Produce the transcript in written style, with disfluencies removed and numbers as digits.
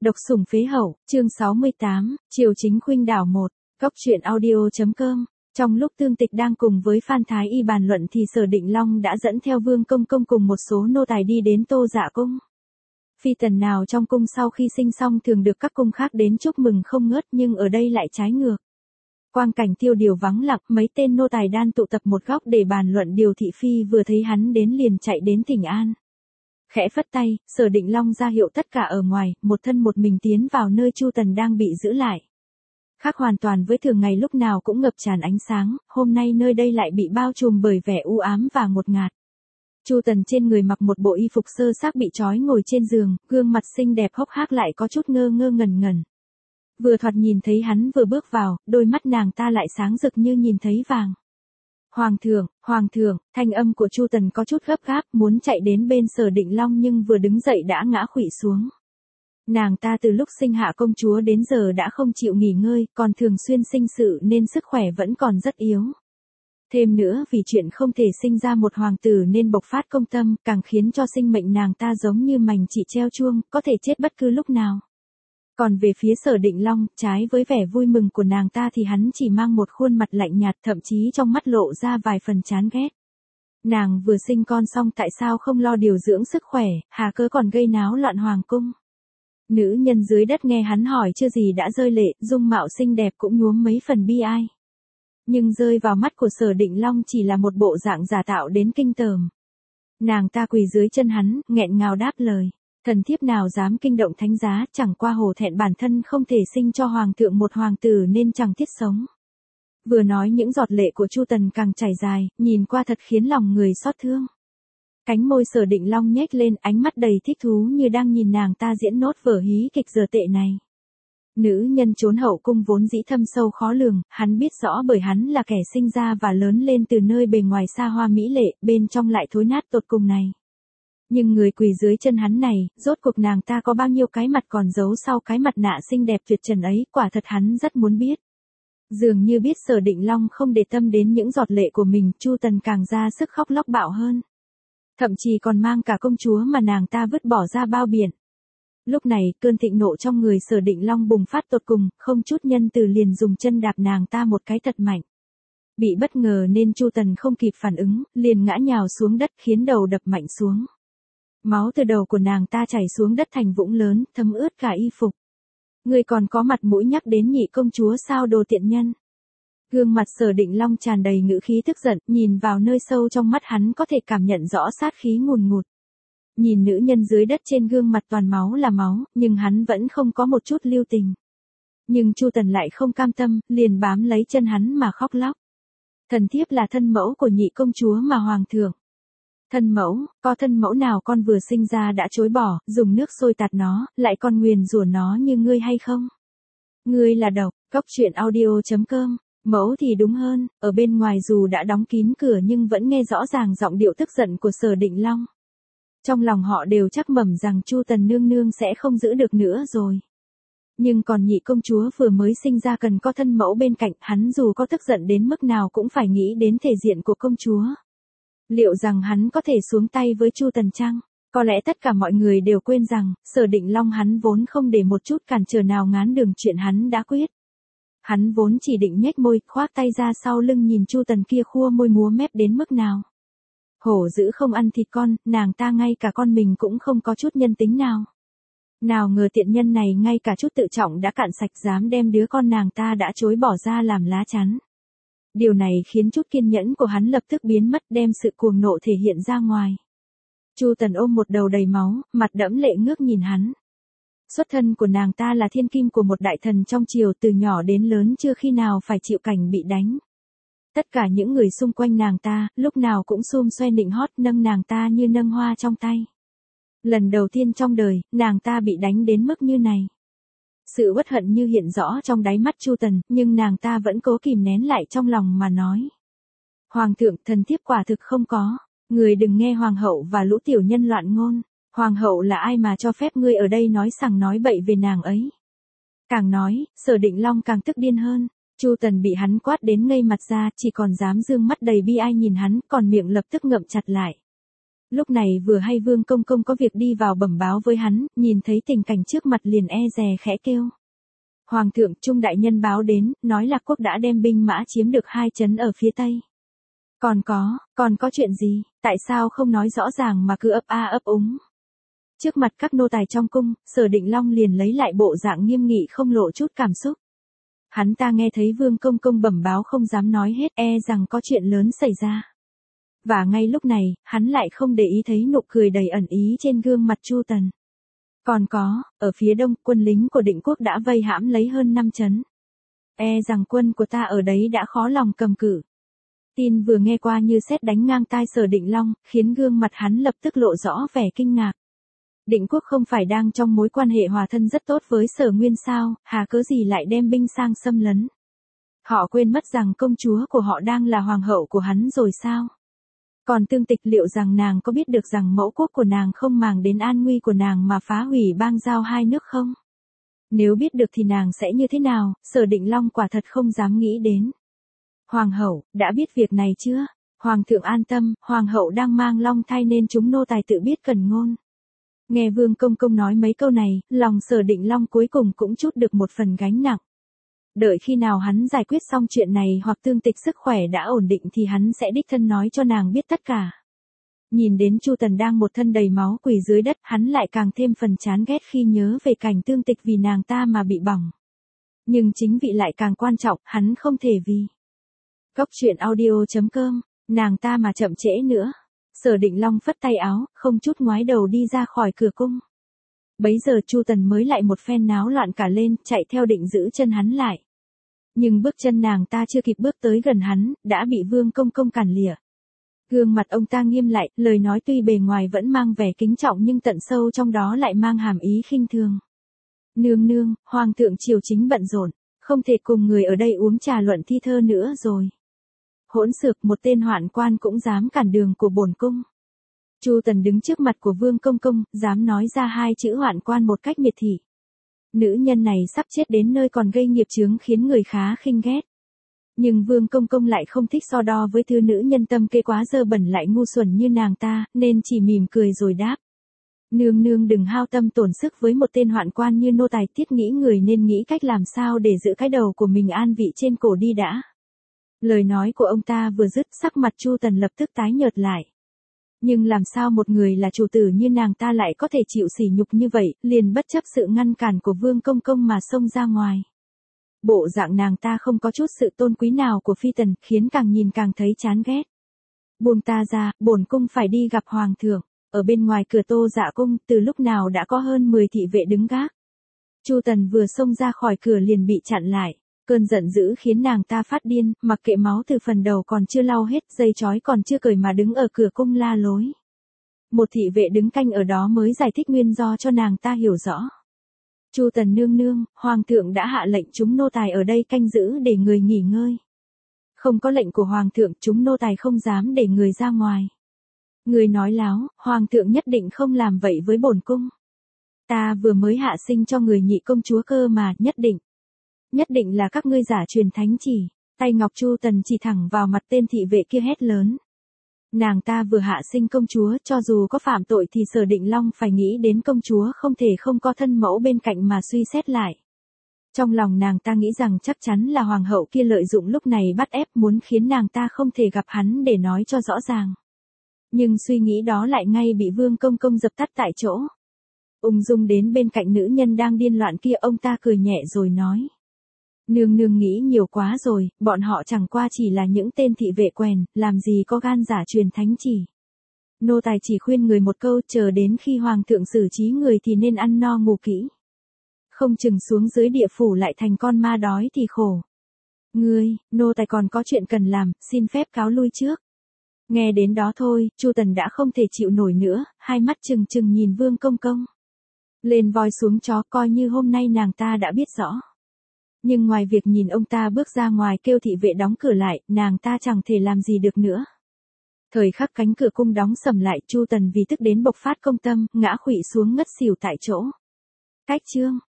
Độc sủng phế hậu, chương 68, Triều Chính Khuynh đảo 1, Cóc truyện audio.com. Trong lúc Tương Tịch đang cùng với Phan Thái Y bàn luận thì Sở Định Long đã dẫn theo Vương Công Công cùng một số nô tài đi đến Tô Dạ Cung. Phi tần nào trong cung sau khi sinh xong thường được các cung khác đến chúc mừng không ngớt, nhưng ở đây lại trái ngược. Quang cảnh tiêu điều vắng lặng, mấy tên nô tài đan tụ tập một góc để bàn luận điều. Thị phi vừa thấy hắn đến liền chạy đến thỉnh an. Khẽ phất tay, Sở Định Long ra hiệu tất cả ở ngoài, một thân một mình tiến vào nơi Chu Tần đang bị giữ lại. Khác hoàn toàn với thường ngày lúc nào cũng ngập tràn ánh sáng, hôm nay nơi đây lại bị bao trùm bởi vẻ u ám và ngột ngạt. Chu Tần trên người mặc một bộ y phục sơ xác bị trói ngồi trên giường, gương mặt xinh đẹp hốc hác lại có chút ngơ ngơ ngẩn ngẩn. Vừa thoạt nhìn thấy hắn vừa bước vào, đôi mắt nàng ta lại sáng rực như nhìn thấy vàng. Hoàng thượng, thanh âm của Chu Tần có chút gấp gáp, muốn chạy đến bên Sở Định Long nhưng vừa đứng dậy đã ngã khuỵu xuống. Nàng ta từ lúc sinh hạ công chúa đến giờ đã không chịu nghỉ ngơi, còn thường xuyên sinh sự nên sức khỏe vẫn còn rất yếu. Thêm nữa vì chuyện không thể sinh ra một hoàng tử nên bộc phát công tâm, càng khiến cho sinh mệnh nàng ta giống như mành chỉ treo chuông, có thể chết bất cứ lúc nào. Còn về phía Sở Định Long, trái với vẻ vui mừng của nàng ta thì hắn chỉ mang một khuôn mặt lạnh nhạt, thậm chí trong mắt lộ ra vài phần chán ghét. Nàng vừa sinh con xong tại sao không lo điều dưỡng sức khỏe, hà cớ còn gây náo loạn hoàng cung. Nữ nhân dưới đất nghe hắn hỏi chưa gì đã rơi lệ, dung mạo xinh đẹp cũng nhuốm mấy phần bi ai. Nhưng rơi vào mắt của Sở Định Long chỉ là một bộ dạng giả tạo đến kinh tởm. Nàng ta quỳ dưới chân hắn, nghẹn ngào đáp lời. Thần thiếp nào dám kinh động thánh giá, chẳng qua hổ thẹn bản thân không thể sinh cho hoàng thượng một hoàng tử nên chẳng thiết sống. Vừa nói những giọt lệ của Chu Tần càng chảy dài, nhìn qua thật khiến lòng người xót thương. Cánh môi Sở Định Long nhếch lên, ánh mắt đầy thích thú như đang nhìn nàng ta diễn nốt vở hí kịch dở tệ này. Nữ nhân trốn hậu cung vốn dĩ thâm sâu khó lường, hắn biết rõ bởi hắn là kẻ sinh ra và lớn lên từ nơi bề ngoài xa hoa mỹ lệ, bên trong lại thối nát tột cùng này. Nhưng người quỳ dưới chân hắn này, rốt cuộc nàng ta có bao nhiêu cái mặt còn giấu sau cái mặt nạ xinh đẹp tuyệt trần ấy, quả thật hắn rất muốn biết. Dường như biết Sở Định Long không để tâm đến những giọt lệ của mình, Chu Tần càng ra sức khóc lóc bạo hơn. Thậm chí còn mang cả công chúa mà nàng ta vứt bỏ ra bao biển. Lúc này, cơn thịnh nộ trong người Sở Định Long bùng phát tột cùng, không chút nhân từ liền dùng chân đạp nàng ta một cái thật mạnh. Bị bất ngờ nên Chu Tần không kịp phản ứng, liền ngã nhào xuống đất khiến đầu đập mạnh xuống. Máu từ đầu của nàng ta chảy xuống đất thành vũng lớn, thấm ướt cả y phục. Ngươi còn có mặt mũi nhắc đến nhị công chúa sao, đồ tiện nhân. Gương mặt Sở Định Long tràn đầy ngữ khí tức giận, nhìn vào nơi sâu trong mắt hắn có thể cảm nhận rõ sát khí ngùn ngụt. Nhìn nữ nhân dưới đất trên gương mặt toàn máu là máu, nhưng hắn vẫn không có một chút lưu tình. Nhưng Chu Tần lại không cam tâm, liền bám lấy chân hắn mà khóc lóc. Thần thiếp là thân mẫu của nhị công chúa mà hoàng thượng. Thân mẫu, có thân mẫu nào con vừa sinh ra đã chối bỏ, dùng nước sôi tạt nó, lại còn nguyền rủa nó như ngươi hay không? Ngươi là độc, Cóc truyện audio.com. Mẫu thì đúng hơn, ở bên ngoài dù đã đóng kín cửa nhưng vẫn nghe rõ ràng giọng điệu tức giận của Sở Định Long. Trong lòng họ đều chắc mẩm rằng Chu Tần nương nương sẽ không giữ được nữa rồi. Nhưng còn nhị công chúa vừa mới sinh ra cần có thân mẫu bên cạnh, hắn dù có tức giận đến mức nào cũng phải nghĩ đến thể diện của công chúa. Liệu rằng hắn có thể xuống tay với Chu Tần chăng? Có lẽ tất cả mọi người đều quên rằng, Sở Định Long hắn vốn không để một chút cản trở nào ngán đường chuyện hắn đã quyết. Hắn vốn chỉ định nhếch môi, khoác tay ra sau lưng nhìn Chu Tần kia khua môi múa mép đến mức nào. Hổ dữ không ăn thịt con, nàng ta ngay cả con mình cũng không có chút nhân tính nào. Nào ngờ tiện nhân này ngay cả chút tự trọng đã cạn sạch, dám đem đứa con nàng ta đã chối bỏ ra làm lá chắn. Điều này khiến chút kiên nhẫn của hắn lập tức biến mất, đem sự cuồng nộ thể hiện ra ngoài. Chu Tần ôm một đầu đầy máu, mặt đẫm lệ ngước nhìn hắn. Xuất thân của nàng ta là thiên kim của một đại thần trong triều, từ nhỏ đến lớn chưa khi nào phải chịu cảnh bị đánh. Tất cả những người xung quanh nàng ta, lúc nào cũng xum xoe nịnh hót nâng nàng ta như nâng hoa trong tay. Lần đầu tiên trong đời, nàng ta bị đánh đến mức như này. Sự uất hận như hiện rõ trong đáy mắt Chu Tần, nhưng nàng ta vẫn cố kìm nén lại trong lòng mà nói. Hoàng thượng, thần thiếp quả thực không có. Người đừng nghe hoàng hậu và lũ tiểu nhân loạn ngôn. Hoàng hậu là ai mà cho phép ngươi ở đây nói sằng nói bậy về nàng ấy? Càng nói, Sở Định Long càng tức điên hơn. Chu Tần bị hắn quát đến ngây mặt ra, chỉ còn dám dương mắt đầy bi ai nhìn hắn, còn miệng lập tức ngậm chặt lại. Lúc này vừa hay Vương Công Công có việc đi vào bẩm báo với hắn, nhìn thấy tình cảnh trước mặt liền e dè khẽ kêu. Hoàng thượng, Trung đại nhân báo đến, nói Lạc quốc đã đem binh mã chiếm được 2 trấn ở phía tây. Còn có chuyện gì, tại sao không nói rõ ràng mà cứ ấp a ấp úng. Trước mặt các nô tài trong cung, Sở Định Long liền lấy lại bộ dạng nghiêm nghị không lộ chút cảm xúc. Hắn ta nghe thấy Vương Công Công bẩm báo không dám nói hết, e rằng có chuyện lớn xảy ra. Và ngay lúc này, hắn lại không để ý thấy nụ cười đầy ẩn ý trên gương mặt Chu Tần. Còn có, ở phía đông, quân lính của Định quốc đã vây hãm lấy hơn 5 trấn. E rằng quân của ta ở đấy đã khó lòng cầm cự. Tin vừa nghe qua như sét đánh ngang tai Sở Định Long, khiến gương mặt hắn lập tức lộ rõ vẻ kinh ngạc. Định quốc không phải đang trong mối quan hệ hòa thân rất tốt với Sở Nguyên sao, hà cớ gì lại đem binh sang xâm lấn. Họ quên mất rằng công chúa của họ đang là hoàng hậu của hắn rồi sao? Còn Tương Tịch liệu rằng nàng có biết được rằng mẫu quốc của nàng không màng đến an nguy của nàng mà phá hủy bang giao hai nước không? Nếu biết được thì nàng sẽ như thế nào, Sở Định Long quả thật không dám nghĩ đến. Hoàng hậu, đã biết việc này chưa? Hoàng thượng an tâm, hoàng hậu đang mang long thai nên chúng nô tài tự biết cần ngôn. Nghe Vương Công Công nói mấy câu này, lòng Sở Định Long cuối cùng cũng trút được một phần gánh nặng. Đợi khi nào hắn giải quyết xong chuyện này hoặc Tương Tịch sức khỏe đã ổn định thì hắn sẽ đích thân nói cho nàng biết tất cả. Nhìn đến Chu Tần đang một thân đầy máu quỳ dưới đất, hắn lại càng thêm phần chán ghét khi nhớ về cảnh Tương Tịch vì nàng ta mà bị bỏng. Nhưng chính vị lại càng quan trọng, hắn không thể vì Cốc truyện audio.com, nàng ta mà chậm trễ nữa. Sở Định Long phất tay áo, không chút ngoái đầu đi ra khỏi cửa cung. Bấy giờ Chu Tần mới lại một phen náo loạn cả lên, chạy theo định giữ chân hắn lại. Nhưng bước chân nàng ta chưa kịp bước tới gần hắn, đã bị Vương Công Công cản lìa. Gương mặt ông ta nghiêm lại, lời nói tuy bề ngoài vẫn mang vẻ kính trọng nhưng tận sâu trong đó lại mang hàm ý khinh thường. Nương nương, hoàng thượng triều chính bận rộn, không thể cùng người ở đây uống trà luận thi thơ nữa rồi. Hỗn xược, một tên hoạn quan cũng dám cản đường của bổn cung. Chu Tần đứng trước mặt của Vương Công Công, dám nói ra 2 chữ hoạn quan một cách miệt thị. Nữ nhân này sắp chết đến nơi còn gây nghiệp chướng khiến người khá khinh ghét. Nhưng Vương Công Công lại không thích so đo với thứ nữ nhân tâm kế quá dơ bẩn lại ngu xuẩn như nàng ta, nên chỉ mỉm cười rồi đáp. Nương nương đừng hao tâm tổn sức với một tên hoạn quan như nô tài, tiết nghĩ người nên nghĩ cách làm sao để giữ cái đầu của mình an vị trên cổ đi đã. Lời nói của ông ta vừa dứt, sắc mặt Chu Tần lập tức tái nhợt lại. Nhưng làm sao một người là chủ tử như nàng ta lại có thể chịu sỉ nhục như vậy, liền bất chấp sự ngăn cản của Vương Công Công mà xông ra ngoài. Bộ dạng nàng ta không có chút sự tôn quý nào của phi tần, khiến càng nhìn càng thấy chán ghét. Buông ta ra, bổn cung phải đi gặp hoàng thượng. Ở bên ngoài cửa Tô Dạ cung, từ lúc nào đã có hơn 10 thị vệ đứng gác. Chu Tần vừa xông ra khỏi cửa liền bị chặn lại. Cơn giận dữ khiến nàng ta phát điên, mặc kệ máu từ phần đầu còn chưa lau hết, dây trói còn chưa cởi mà đứng ở cửa cung la lối. Một thị vệ đứng canh ở đó mới giải thích nguyên do cho nàng ta hiểu rõ. Chu Tần nương nương, hoàng thượng đã hạ lệnh chúng nô tài ở đây canh giữ để người nghỉ ngơi. Không có lệnh của hoàng thượng, chúng nô tài không dám để người ra ngoài. Người nói láo, hoàng thượng nhất định không làm vậy với bổn cung. Ta vừa mới hạ sinh cho người nhị công chúa cơ mà, nhất định là các ngươi giả truyền thánh chỉ. Tay ngọc Chu Tần chỉ thẳng vào mặt tên thị vệ kia hét lớn. Nàng ta vừa hạ sinh công chúa, cho dù có phạm tội thì Sở Định Long phải nghĩ đến công chúa không thể không có thân mẫu bên cạnh mà suy xét lại. Trong lòng nàng ta nghĩ rằng chắc chắn là hoàng hậu kia lợi dụng lúc này bắt ép muốn khiến nàng ta không thể gặp hắn để nói cho rõ ràng. Nhưng suy nghĩ đó lại ngay bị Vương Công Công dập tắt tại chỗ. Ung dung đến bên cạnh nữ nhân đang điên loạn kia, ông ta cười nhẹ rồi nói. Nương nương nghĩ nhiều quá rồi, bọn họ chẳng qua chỉ là những tên thị vệ quèn, làm gì có gan giả truyền thánh chỉ. Nô tài chỉ khuyên người một câu, chờ đến khi hoàng thượng xử trí người thì nên ăn no ngủ kỹ. Không chừng xuống dưới địa phủ lại thành con ma đói thì khổ. Ngươi, nô tài còn có chuyện cần làm, xin phép cáo lui trước. Nghe đến đó thôi, Chu Tần đã không thể chịu nổi nữa, hai mắt trừng trừng nhìn Vương Công Công. Lên voi xuống chó, coi như hôm nay nàng ta đã biết rõ. Nhưng ngoài việc nhìn ông ta bước ra ngoài kêu thị vệ đóng cửa lại, nàng ta chẳng thể làm gì được nữa. Thời khắc cánh cửa cung đóng sầm lại, Chu Tần vì tức đến bộc phát công tâm, ngã khuỵu xuống ngất xỉu tại chỗ. Cách chương